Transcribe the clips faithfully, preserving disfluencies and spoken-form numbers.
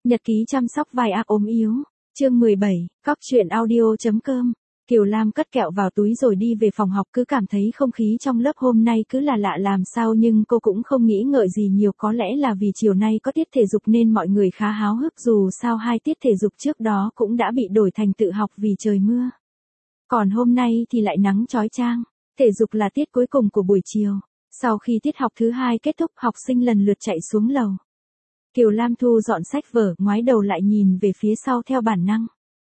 Nhật ký chăm sóc vai ác ốm yếu. Chương mười bảy, cóc truyện audio.com. Kiều Lam cất kẹo vào túi rồi đi về phòng học, cứ cảm thấy không khí trong lớp hôm nay cứ là lạ làm sao, nhưng cô cũng không nghĩ ngợi gì nhiều, có lẽ là vì chiều nay có tiết thể dục nên mọi người khá háo hức, dù sao hai tiết thể dục trước đó cũng đã bị đổi thành tự học vì trời mưa. Còn hôm nay thì lại nắng chói chang. Thể dục là tiết cuối cùng của buổi chiều. Sau khi tiết học thứ hai kết thúc, học sinh lần lượt chạy xuống lầu. Kiều Lam thu dọn sách vở, ngoái đầu lại nhìn về phía sau theo bản năng.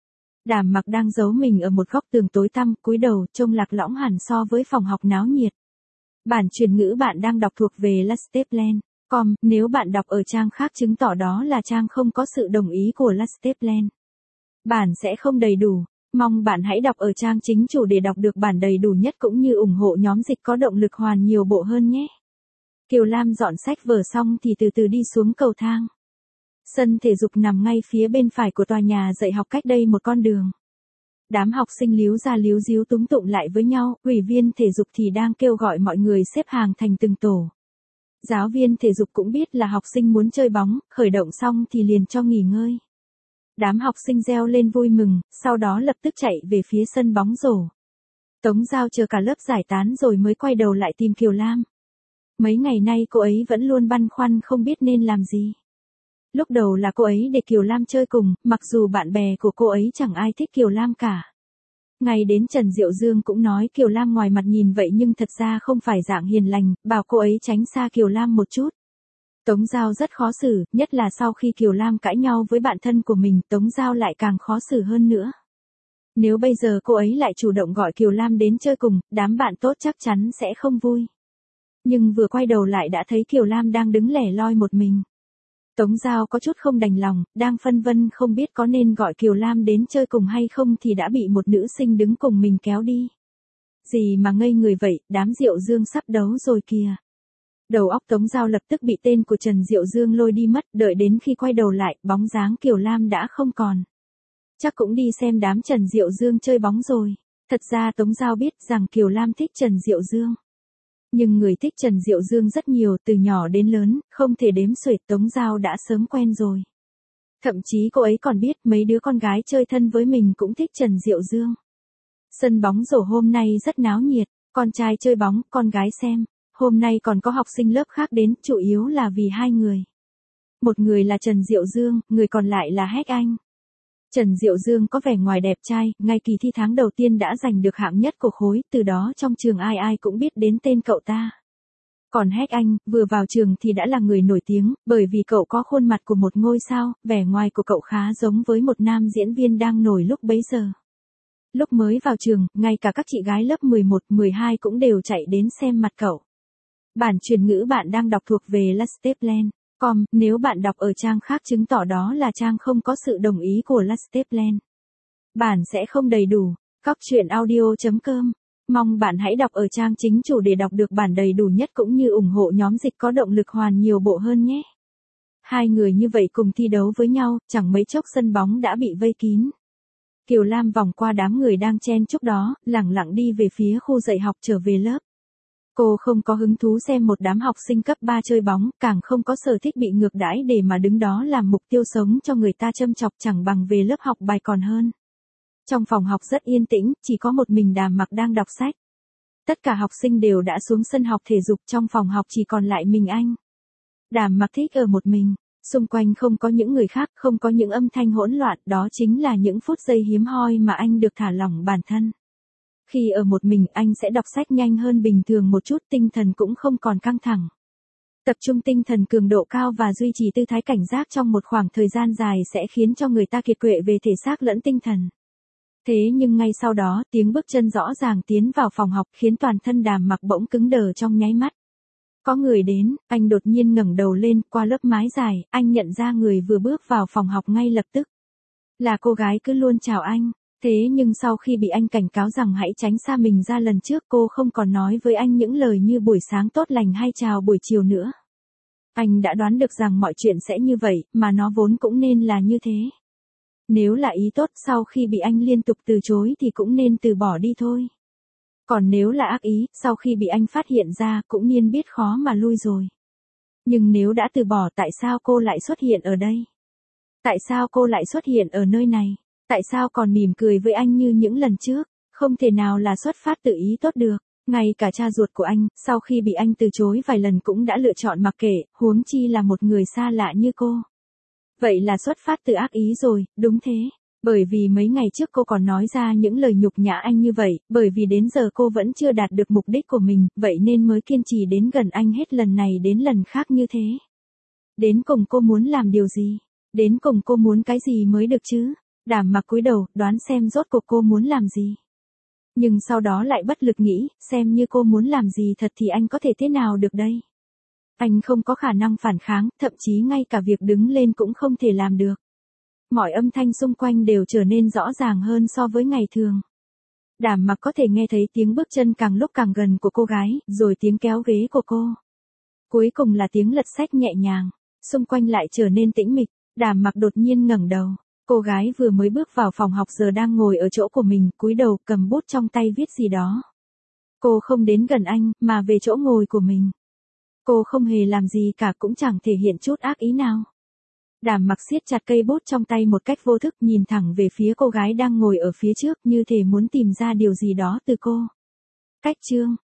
Đàm Mặc đang giấu mình ở một góc tường tối tăm, cúi đầu, trông lạc lõng hẳn so với phòng học náo nhiệt. Bản truyền ngữ bạn đang đọc thuộc về Lasteplan chấm com, nếu bạn đọc ở trang khác chứng tỏ đó là trang không có sự đồng ý của Lasteplan. Bản sẽ không đầy đủ, mong bạn hãy đọc ở trang chính chủ để đọc được bản đầy đủ nhất cũng như ủng hộ nhóm dịch có động lực hoàn nhiều bộ hơn nhé. Kiều Lam dọn sách vở xong thì từ từ đi xuống cầu thang. Sân thể dục nằm ngay phía bên phải của tòa nhà dạy học cách đây một con đường. Đám học sinh líu ra líu díu túm tụm lại với nhau, ủy viên thể dục thì đang kêu gọi mọi người xếp hàng thành từng tổ. Giáo viên thể dục cũng biết là học sinh muốn chơi bóng, khởi động xong thì liền cho nghỉ ngơi. Đám học sinh reo lên vui mừng, sau đó lập tức chạy về phía sân bóng rổ. Tống Giao chờ cả lớp giải tán rồi mới quay đầu lại tìm Kiều Lam. Mấy ngày nay cô ấy vẫn luôn băn khoăn không biết nên làm gì. Lúc đầu là cô ấy để Kiều Lam chơi cùng, mặc dù bạn bè của cô ấy chẳng ai thích Kiều Lam cả. Ngày đến Trần Diệu Dương cũng nói Kiều Lam ngoài mặt nhìn vậy nhưng thật ra không phải dạng hiền lành, bảo cô ấy tránh xa Kiều Lam một chút. Tống Giao rất khó xử, nhất là sau khi Kiều Lam cãi nhau với bạn thân của mình, Tống Giao lại càng khó xử hơn nữa. Nếu bây giờ cô ấy lại chủ động gọi Kiều Lam đến chơi cùng, đám bạn tốt chắc chắn sẽ không vui. Nhưng vừa quay đầu lại đã thấy Kiều Lam đang đứng lẻ loi một mình. Tống Giao có chút không đành lòng, đang phân vân không biết có nên gọi Kiều Lam đến chơi cùng hay không thì đã bị một nữ sinh đứng cùng mình kéo đi. Gì mà ngây người vậy, đám Diệu Dương sắp đấu rồi kìa. Đầu óc Tống Giao lập tức bị tên của Trần Diệu Dương lôi đi mất, đợi đến khi quay đầu lại, bóng dáng Kiều Lam đã không còn. Chắc cũng đi xem đám Trần Diệu Dương chơi bóng rồi. Thật ra Tống Giao biết rằng Kiều Lam thích Trần Diệu Dương. Nhưng người thích Trần Diệu Dương rất nhiều, từ nhỏ đến lớn, không thể đếm xuể, Tống Giao đã sớm quen rồi. Thậm chí cô ấy còn biết mấy đứa con gái chơi thân với mình cũng thích Trần Diệu Dương. Sân bóng rổ hôm nay rất náo nhiệt, con trai chơi bóng, con gái xem. Hôm nay còn có học sinh lớp khác đến, chủ yếu là vì hai người. Một người là Trần Diệu Dương, người còn lại là Hách Anh. Trần Diệu Dương có vẻ ngoài đẹp trai, ngay kỳ thi tháng đầu tiên đã giành được hạng nhất của khối, từ đó trong trường ai ai cũng biết đến tên cậu ta. Còn Hách Anh, vừa vào trường thì đã là người nổi tiếng, bởi vì cậu có khuôn mặt của một ngôi sao, vẻ ngoài của cậu khá giống với một nam diễn viên đang nổi lúc bấy giờ. Lúc mới vào trường, ngay cả các chị gái lớp mười một, mười hai cũng đều chạy đến xem mặt cậu. Bản truyền ngữ bạn đang đọc thuộc về Lasteplan chấm com, nếu bạn đọc ở trang khác chứng tỏ đó là trang không có sự đồng ý của Lasteplan. Bản sẽ không đầy đủ, cóc truyện audio.com. Mong bạn hãy đọc ở trang chính chủ để đọc được bản đầy đủ nhất cũng như ủng hộ nhóm dịch có động lực hoàn nhiều bộ hơn nhé. Hai người như vậy cùng thi đấu với nhau, chẳng mấy chốc sân bóng đã bị vây kín. Kiều Lam vòng qua đám người đang chen chúc đó, lẳng lặng đi về phía khu dạy học trở về lớp. Cô không có hứng thú xem một đám học sinh cấp ba chơi bóng, càng không có sở thích bị ngược đãi để mà đứng đó làm mục tiêu sống cho người ta châm chọc, chẳng bằng về lớp học bài còn hơn. Trong phòng học rất yên tĩnh, chỉ có một mình Đàm Mặc đang đọc sách. Tất cả học sinh đều đã xuống sân học thể dục, trong phòng học chỉ còn lại mình anh. Đàm Mặc thích ở một mình, xung quanh không có những người khác, không có những âm thanh hỗn loạn, đó chính là những phút giây hiếm hoi mà anh được thả lỏng bản thân. Khi ở một mình anh sẽ đọc sách nhanh hơn bình thường một chút, tinh thần cũng không còn căng thẳng. Tập trung tinh thần cường độ cao và duy trì tư thái cảnh giác trong một khoảng thời gian dài sẽ khiến cho người ta kiệt quệ về thể xác lẫn tinh thần. Thế nhưng ngay sau đó, tiếng bước chân rõ ràng tiến vào phòng học khiến toàn thân Đàm Mặc bỗng cứng đờ trong nháy mắt. Có người đến, anh đột nhiên ngẩng đầu lên, qua lớp mái dài, anh nhận ra người vừa bước vào phòng học ngay lập tức. Là cô gái cứ luôn chào anh. Thế nhưng sau khi bị anh cảnh cáo rằng hãy tránh xa mình ra lần trước, cô không còn nói với anh những lời như buổi sáng tốt lành hay chào buổi chiều nữa. Anh đã đoán được rằng mọi chuyện sẽ như vậy, mà nó vốn cũng nên là như thế. Nếu là ý tốt, sau khi bị anh liên tục từ chối thì cũng nên từ bỏ đi thôi. Còn nếu là ác ý, sau khi bị anh phát hiện ra cũng nên biết khó mà lui rồi. Nhưng nếu đã từ bỏ, tại sao cô lại xuất hiện ở đây? Tại sao cô lại xuất hiện ở nơi này? Tại sao còn mỉm cười với anh như những lần trước? Không thể nào là xuất phát từ ý tốt được. Ngay cả cha ruột của anh, sau khi bị anh từ chối vài lần cũng đã lựa chọn mặc kệ, huống chi là một người xa lạ như cô. Vậy là xuất phát từ ác ý rồi, đúng thế. Bởi vì mấy ngày trước cô còn nói ra những lời nhục nhã anh như vậy, bởi vì đến giờ cô vẫn chưa đạt được mục đích của mình, vậy nên mới kiên trì đến gần anh hết lần này đến lần khác như thế. Đến cùng cô muốn làm điều gì? Đến cùng cô muốn cái gì mới được chứ? Đàm Mặc cúi đầu, đoán xem rốt cuộc cô muốn làm gì. Nhưng sau đó lại bất lực nghĩ, xem như cô muốn làm gì thật thì anh có thể thế nào được đây? Anh không có khả năng phản kháng, thậm chí ngay cả việc đứng lên cũng không thể làm được. Mọi âm thanh xung quanh đều trở nên rõ ràng hơn so với ngày thường. Đàm Mặc có thể nghe thấy tiếng bước chân càng lúc càng gần của cô gái, rồi tiếng kéo ghế của cô. Cuối cùng là tiếng lật sách nhẹ nhàng, xung quanh lại trở nên tĩnh mịch. Đàm Mặc đột nhiên ngẩng đầu. Cô gái vừa mới bước vào phòng học giờ đang ngồi ở chỗ của mình, cúi đầu cầm bút trong tay viết gì đó. Cô không đến gần anh, mà về chỗ ngồi của mình. Cô không hề làm gì cả, cũng chẳng thể hiện chút ác ý nào. Đàm Mặc siết chặt cây bút trong tay một cách vô thức, nhìn thẳng về phía cô gái đang ngồi ở phía trước, như thể muốn tìm ra điều gì đó từ cô. Cách chương